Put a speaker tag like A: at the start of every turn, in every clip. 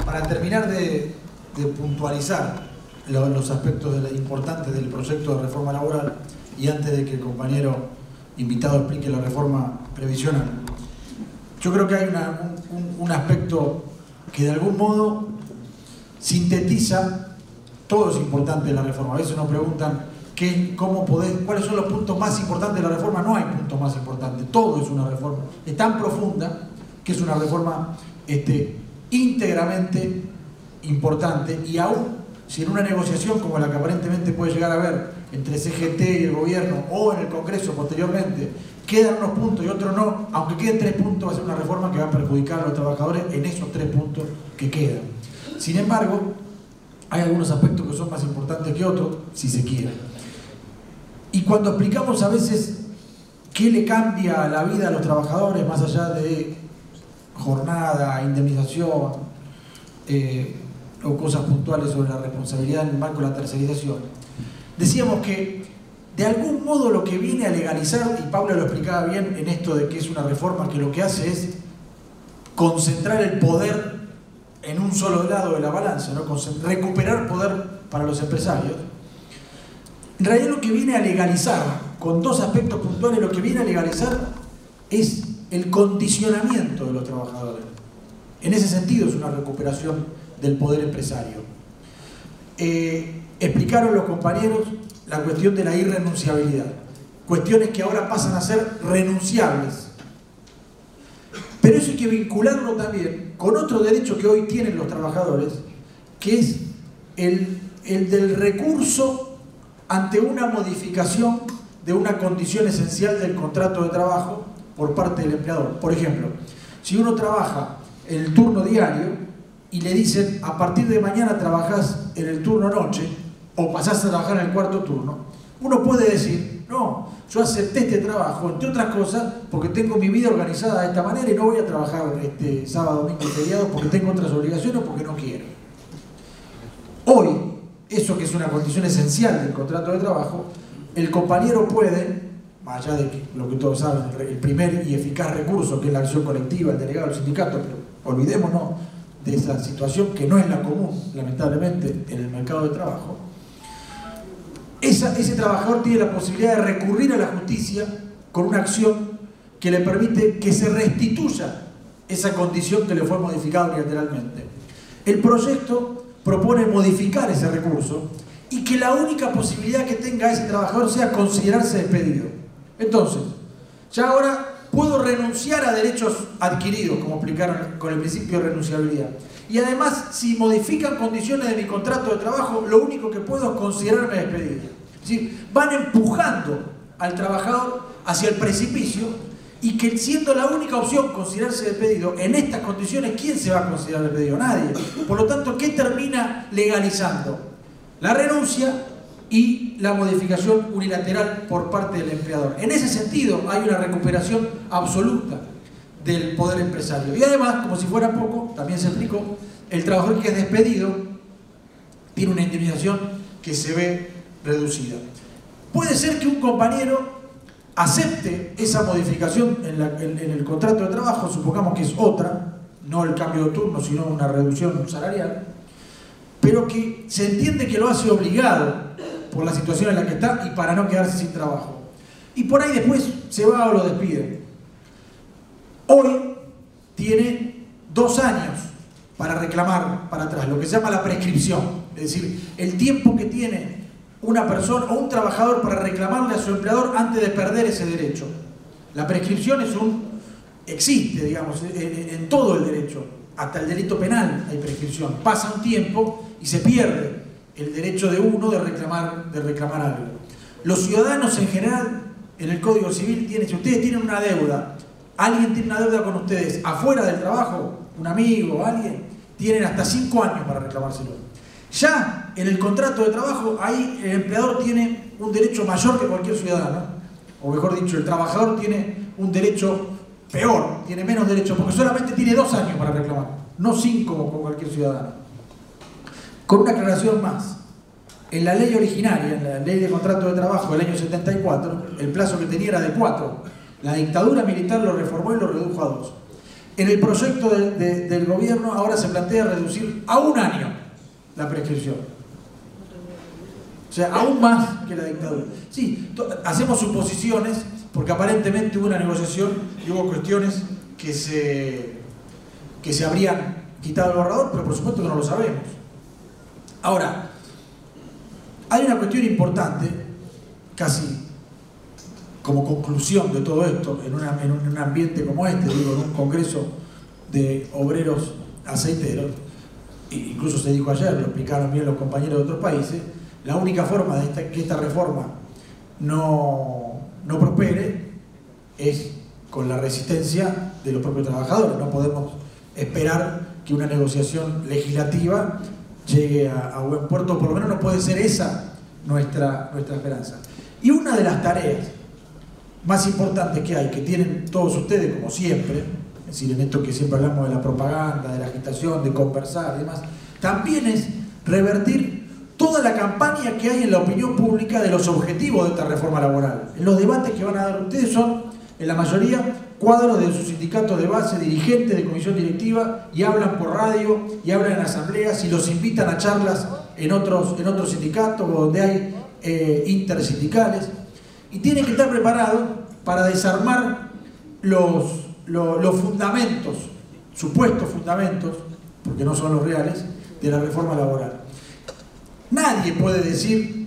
A: para terminar de puntualizar los aspectos importantes del proyecto de reforma laboral y antes de que el compañero invitado explique la reforma previsional, yo creo que hay un aspecto que de algún modo sintetiza todo es importante de la reforma. A veces nos preguntan cuáles son los puntos más importantes de la reforma. No hay puntos más importantes, todo es una reforma. Es tan profunda que es una reforma íntegramente importante, y aún si en una negociación como la que aparentemente puede llegar a haber entre CGT y el gobierno o en el Congreso posteriormente quedan unos puntos y otros no, aunque queden 3 puntos, va a ser una reforma que va a perjudicar a los trabajadores en esos 3 puntos que quedan. Sin embargo, hay algunos aspectos que son más importantes que otros, si se quiere. Y cuando explicamos a veces qué le cambia la vida a los trabajadores, más allá de jornada, indemnización, o cosas puntuales sobre la responsabilidad en el marco de la tercerización, decíamos que de algún modo lo que viene a legalizar, y Pablo lo explicaba bien en esto de que es una reforma que lo que hace es concentrar el poder en un solo lado de la balanza, ¿no? Recuperar poder para los empresarios. En realidad lo que viene a legalizar, con 2 aspectos puntuales, lo que viene a legalizar es el condicionamiento de los trabajadores. En ese sentido es una recuperación del poder empresario. Explicaron los compañeros la cuestión de la irrenunciabilidad, cuestiones que ahora pasan a ser renunciables. Pero eso hay que vincularlo también con otro derecho que hoy tienen los trabajadores, que es el del recurso ante una modificación de una condición esencial del contrato de trabajo por parte del empleador. Por ejemplo, si uno trabaja en el turno diario y le dicen a partir de mañana trabajás en el turno noche o pasás a trabajar en el cuarto turno, uno puede decir, no, yo acepté este trabajo, entre otras cosas, porque tengo mi vida organizada de esta manera y no voy a trabajar sábado, domingo y feriado porque tengo otras obligaciones o porque no quiero. Hoy, eso que es una condición esencial del contrato de trabajo, el compañero puede, más allá de lo que todos saben, el primer y eficaz recurso que es la acción colectiva, el delegado del sindicato, pero olvidémonos de esa situación que no es la común, lamentablemente, en el mercado de trabajo. Ese trabajador tiene la posibilidad de recurrir a la justicia con una acción que le permite que se restituya esa condición que le fue modificada unilateralmente. El proyecto propone modificar ese recurso y que la única posibilidad que tenga ese trabajador sea considerarse despedido. Entonces, ya ahora puedo renunciar a derechos adquiridos, como explicaron con el principio de renunciabilidad. Y además, si modifican condiciones de mi contrato de trabajo, lo único que puedo es considerarme despedido. Es decir, van empujando al trabajador hacia el precipicio, y que siendo la única opción considerarse despedido, en estas condiciones, ¿quién se va a considerar despedido? Nadie. Por lo tanto, ¿qué termina legalizando? La renuncia y la modificación unilateral por parte del empleador. En ese sentido hay una recuperación absoluta del poder empresario. Y además, como si fuera poco, también se explicó, el trabajador que es despedido tiene una indemnización que se ve reducida. Puede ser que un compañero acepte esa modificación en el contrato de trabajo, supongamos que es otra, no el cambio de turno, sino una reducción salarial, pero que se entiende que lo hace obligado por la situación en la que está y para no quedarse sin trabajo. Y por ahí después se va o lo despiden. Hoy tiene 2 años para reclamar para atrás, lo que se llama la prescripción, es decir, el tiempo que tiene una persona o un trabajador para reclamarle a su empleador antes de perder ese derecho. La prescripción existe, digamos, en todo el derecho, hasta el delito penal hay prescripción. Pasa un tiempo y se pierde el derecho de uno de reclamar algo. Los ciudadanos en general, en el Código Civil, si ustedes tienen una deuda, alguien tiene una deuda con ustedes afuera del trabajo, un amigo, alguien, tienen hasta 5 años para reclamárselo. Ya en el contrato de trabajo, ahí el empleador tiene un derecho mayor que cualquier ciudadano, o mejor dicho, el trabajador tiene un derecho peor, tiene menos derecho, porque solamente tiene 2 años para reclamar, no 5 como cualquier ciudadano. Con una aclaración más, en la ley originaria, en la ley de contrato de trabajo del año 74, el plazo que tenía era de 4. La dictadura militar lo reformó y lo redujo a 2. En el proyecto del gobierno ahora se plantea reducir a 1 año la prescripción. O sea, aún más que la dictadura. Sí, hacemos suposiciones porque aparentemente hubo una negociación y hubo cuestiones que se habrían quitado el borrador, pero por supuesto que no lo sabemos. Ahora, hay una cuestión importante, casi como conclusión de todo esto, en un ambiente como este, digo, en un congreso de obreros aceiteros, incluso se dijo ayer, lo explicaron bien los compañeros de otros países, la única forma de que esta reforma no prospere es con la resistencia de los propios trabajadores. No podemos esperar que una negociación legislativa llegue a buen puerto, por lo menos no puede ser esa nuestra esperanza. Y una de las tareas más importantes que hay, que tienen todos ustedes como siempre, es decir, en esto que siempre hablamos de la propaganda, de la agitación, de conversar y demás, también es revertir toda la campaña que hay en la opinión pública de los objetivos de esta reforma laboral. En los debates que van a dar ustedes son, en la mayoría, cuadros de sus sindicatos de base, dirigentes de comisión directiva, y hablan por radio, y hablan en asambleas, y los invitan a charlas en otros sindicatos, donde hay intersindicales, y tienen que estar preparados para desarmar los fundamentos, supuestos fundamentos, porque no son los reales, de la reforma laboral. Nadie puede decir,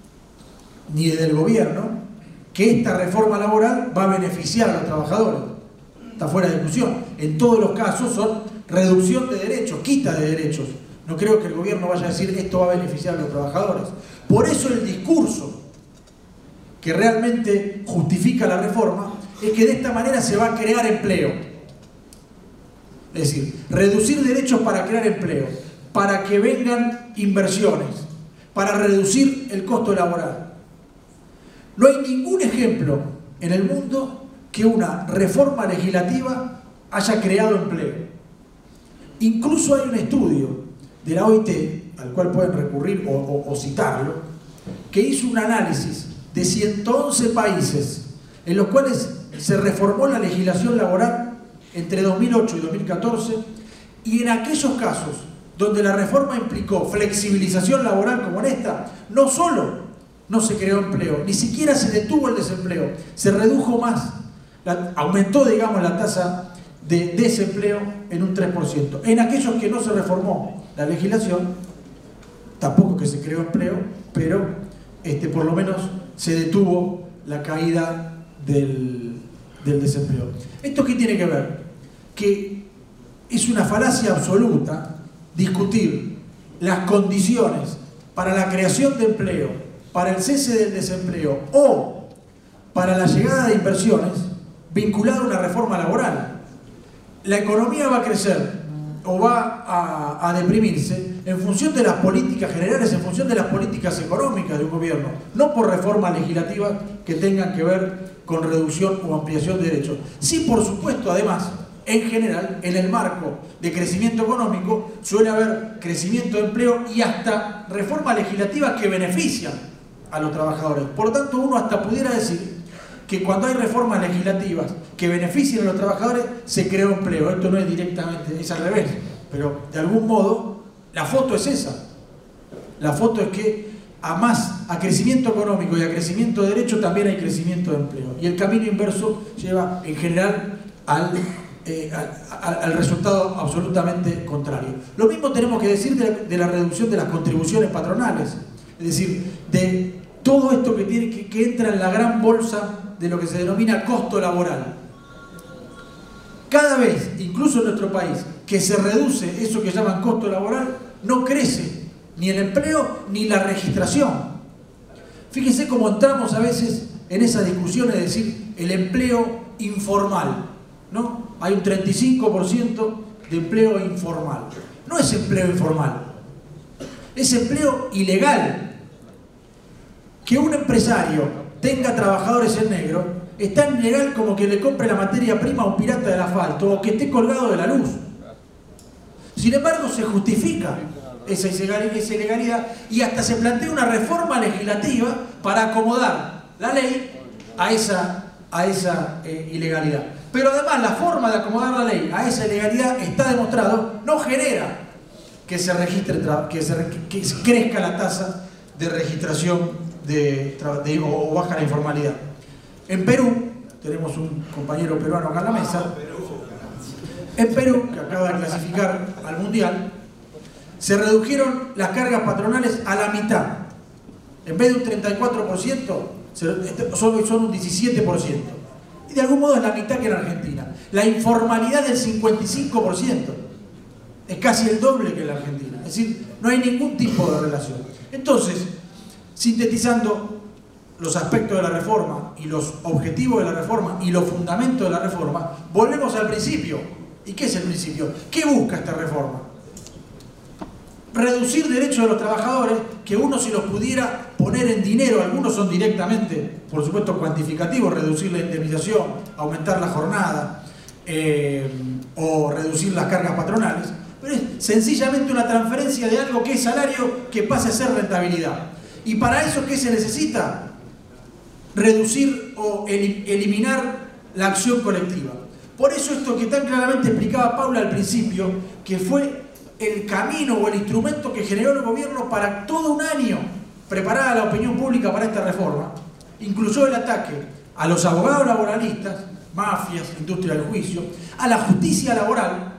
A: ni desde el gobierno, que esta reforma laboral va a beneficiar a los trabajadores. Está fuera de discusión. En todos los casos son reducción de derechos, quita de derechos. No creo que el gobierno vaya a decir esto va a beneficiar a los trabajadores. Por eso el discurso que realmente justifica la reforma es que de esta manera se va a crear empleo. Es decir, reducir derechos para crear empleo, para que vengan inversiones, para reducir el costo laboral. No hay ningún ejemplo en el mundo que una reforma legislativa haya creado empleo. Incluso hay un estudio de la OIT, al cual pueden recurrir o citarlo, que hizo un análisis de 111 países en los cuales se reformó la legislación laboral entre 2008 y 2014, y en aquellos casos donde la reforma implicó flexibilización laboral como en esta, no solo no se creó empleo, ni siquiera se detuvo el desempleo, se redujo más, aumentó, digamos, la tasa de desempleo en un 3%. En aquellos que no se reformó la legislación, tampoco que se creó empleo, pero por lo menos se detuvo la caída del desempleo. ¿Esto qué tiene que ver? Que es una falacia absoluta discutir las condiciones para la creación de empleo, para el cese del desempleo o para la llegada de inversiones vinculada a una reforma laboral. La economía va a crecer o va a deprimirse en función de las políticas generales, en función de las políticas económicas de un gobierno, no por reformas legislativas que tengan que ver con reducción o ampliación de derechos. Sí, por supuesto, además, en general, en el marco de crecimiento económico, suele haber crecimiento de empleo y hasta reformas legislativas que benefician a los trabajadores. Por lo tanto, uno hasta pudiera decir que cuando hay reformas legislativas que benefician a los trabajadores, se creó empleo. Esto no es directamente, es al revés, pero de algún modo la foto es esa. La foto es que a crecimiento económico y a crecimiento de derechos también hay crecimiento de empleo. Y el camino inverso lleva en general al resultado absolutamente contrario. Lo mismo tenemos que decir de la reducción de las contribuciones patronales, es decir, de todo esto que entra en la gran bolsa de lo que se denomina costo laboral. Cada vez, incluso en nuestro país, que se reduce eso que llaman costo laboral, no crece ni el empleo ni la registración. Fíjense cómo entramos a veces en esa discusión, es decir, el empleo informal, ¿no? Hay un 35% de empleo informal. No es empleo informal, es empleo ilegal. Que un empresario tenga trabajadores en negro es tan ilegal como que le compre la materia prima a un pirata del asfalto o que esté colgado de la luz. Sin embargo, se justifica esa ilegalidad y hasta se plantea una reforma legislativa para acomodar la ley a esa ilegalidad. Pero además la forma de acomodar la ley a esa ilegalidad, está demostrado, no genera que se registre, que crezca la tasa de registración o baja la informalidad. En Perú, tenemos un compañero peruano acá en la mesa, en Perú, que acaba de clasificar al Mundial, se redujeron las cargas patronales a la mitad. En vez de un 34%, son un 17%. Y de algún modo es la mitad que en Argentina. La informalidad del 55%. Es casi el doble que en la Argentina. Es decir, no hay ningún tipo de relación. Entonces, sintetizando los aspectos de la reforma y los objetivos de la reforma y los fundamentos de la reforma, volvemos al principio. ¿Y qué es el principio? ¿Qué busca esta reforma? Reducir derechos de los trabajadores, que uno, si los pudiera poner en dinero, algunos son directamente, por supuesto, cuantificativos: reducir la indemnización, aumentar la jornada o reducir las cargas patronales, pero es sencillamente una transferencia de algo que es salario que pase a ser rentabilidad. Y para eso, ¿qué se necesita? Reducir o eliminar la acción colectiva. Por eso esto que tan claramente explicaba Paula al principio, que fue el camino o el instrumento que generó el gobierno para todo un año preparar a la opinión pública para esta reforma, incluyó el ataque a los abogados laboralistas, mafias, industria del juicio, a la justicia laboral,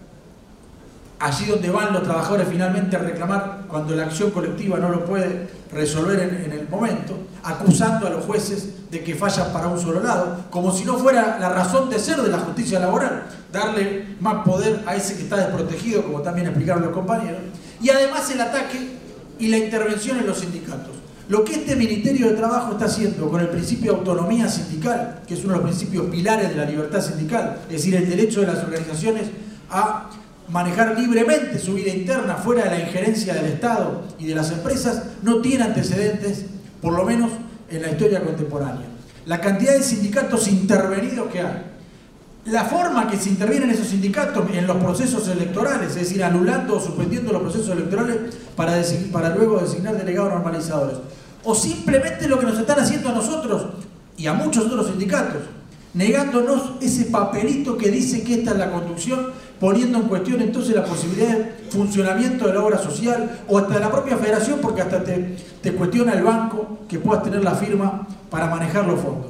A: allí donde van los trabajadores finalmente a reclamar cuando la acción colectiva no lo puede resolver en el momento, acusando a los jueces de que fallan para un solo lado, como si no fuera la razón de ser de la justicia laboral, darle más poder a ese que está desprotegido, como también explicaron los compañeros, y además el ataque y la intervención en los sindicatos. Lo que este Ministerio de Trabajo está haciendo con el principio de autonomía sindical, que es uno de los principios pilares de la libertad sindical, es decir, el derecho de las organizaciones a manejar libremente su vida interna fuera de la injerencia del Estado y de las empresas, no tiene antecedentes, por lo menos en la historia contemporánea. La cantidad de sindicatos intervenidos que hay, la forma que se intervienen esos sindicatos en los procesos electorales, es decir, anulando o suspendiendo los procesos electorales para luego designar delegados normalizadores, o simplemente lo que nos están haciendo a nosotros y a muchos otros sindicatos, negándonos ese papelito que dice que esta es la conducción, poniendo en cuestión entonces la posibilidad de funcionamiento de la obra social o hasta de la propia federación, porque hasta te cuestiona el banco que puedas tener la firma para manejar los fondos.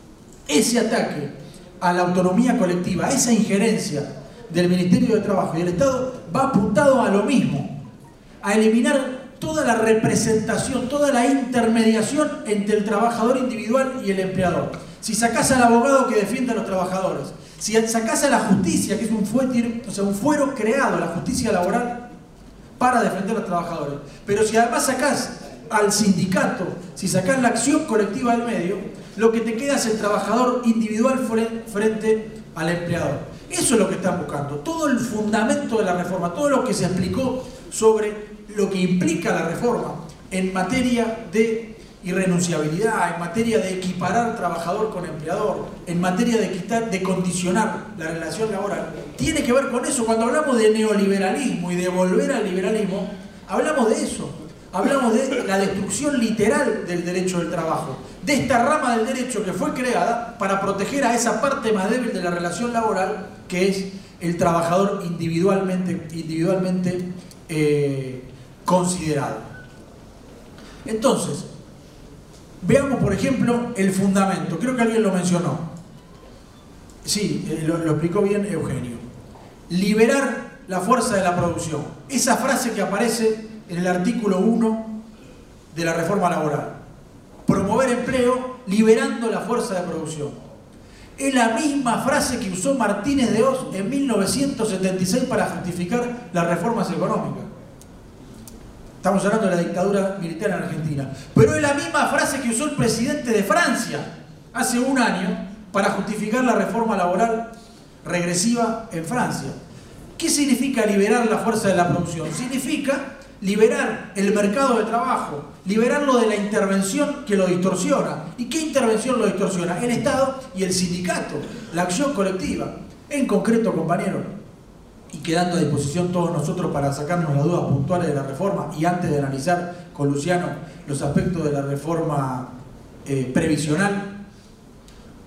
A: Ese ataque a la autonomía colectiva, esa injerencia del Ministerio de Trabajo y del Estado va apuntado a lo mismo, a eliminar toda la representación, toda la intermediación entre el trabajador individual y el empleador. Si sacás al abogado que defiende a los trabajadores, si sacás a la justicia, que es un fuero creado, la justicia laboral, para defender a los trabajadores, pero si además sacás al sindicato, si sacás la acción colectiva del medio, lo que te queda es el trabajador individual frente al empleador. Eso es lo que están buscando. Todo el fundamento de la reforma, todo lo que se explicó sobre lo que implica la reforma en materia de irrenunciabilidad, en materia de equiparar trabajador con empleador, en materia de condicionar la relación laboral, tiene que ver con eso. Cuando hablamos de neoliberalismo y de volver al liberalismo, hablamos de eso. Hablamos de la destrucción literal del derecho del trabajo, de esta rama del derecho que fue creada para proteger a esa parte más débil de la relación laboral, que es el trabajador individualmente considerado. Entonces, veamos, por ejemplo, el fundamento. Creo que alguien lo mencionó. Sí, lo explicó bien Eugenio. Liberar la fuerza de la producción. Esa frase que aparece en el artículo 1 de la reforma laboral. Promover empleo liberando la fuerza de producción. Es la misma frase que usó Martínez de Hoz en 1976 para justificar las reformas económicas. Estamos hablando de la dictadura militar en Argentina. Pero es la misma frase que usó el presidente de Francia hace un año para justificar la reforma laboral regresiva en Francia. ¿Qué significa liberar la fuerza de la producción? Significa liberar el mercado de trabajo, liberarlo de la intervención que lo distorsiona. ¿Y qué intervención lo distorsiona? El Estado y el sindicato, la acción colectiva. En concreto, compañeros, y quedando a disposición todos nosotros para sacarnos las dudas puntuales de la reforma, y antes de analizar con Luciano los aspectos de la reforma previsional,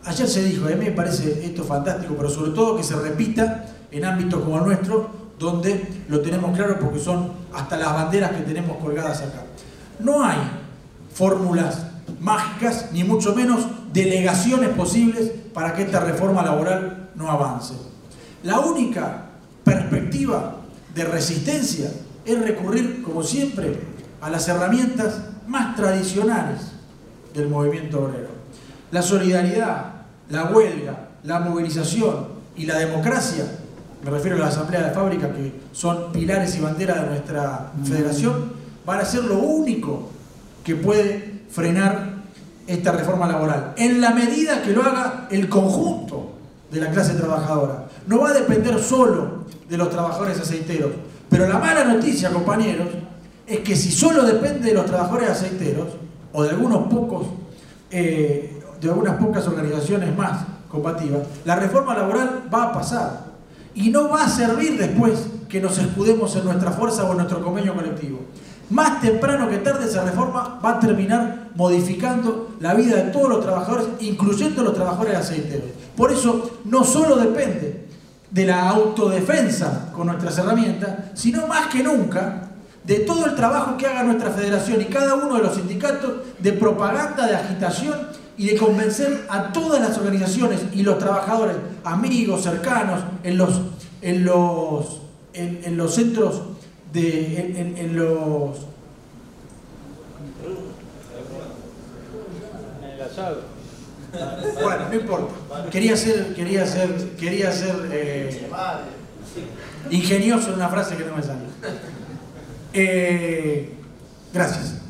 A: ayer se dijo, a mí me parece esto fantástico, pero sobre todo que se repita en ámbitos como el nuestro, donde lo tenemos claro porque son hasta las banderas que tenemos colgadas acá. No hay fórmulas mágicas, ni mucho menos delegaciones posibles para que esta reforma laboral no avance. La única perspectiva de resistencia es recurrir, como siempre, a las herramientas más tradicionales del movimiento obrero. La solidaridad, la huelga, la movilización y la democracia, me refiero a la asamblea de fábrica, que son pilares y banderas de nuestra federación, van a ser lo único que puede frenar esta reforma laboral, en la medida que lo haga el conjunto de la clase trabajadora. No va a depender solo de los trabajadores aceiteros, pero la mala noticia, compañeros, es que si solo depende de los trabajadores aceiteros, o de algunos pocos, de algunas pocas organizaciones más combativas, la reforma laboral va a pasar. Y no va a servir después que nos escudemos en nuestra fuerza o en nuestro convenio colectivo. Más temprano que tarde esa reforma va a terminar modificando la vida de todos los trabajadores, incluyendo los trabajadores aceiteros. Por eso no solo depende de la autodefensa con nuestras herramientas, sino más que nunca de todo el trabajo que haga nuestra federación y cada uno de los sindicatos de propaganda, de agitación y de convencer a todas las organizaciones y los trabajadores, amigos, cercanos, en los centros, en los...
B: En el asado.
A: Bueno, no importa. Quería ser ingenioso en una frase que no me salió. Gracias.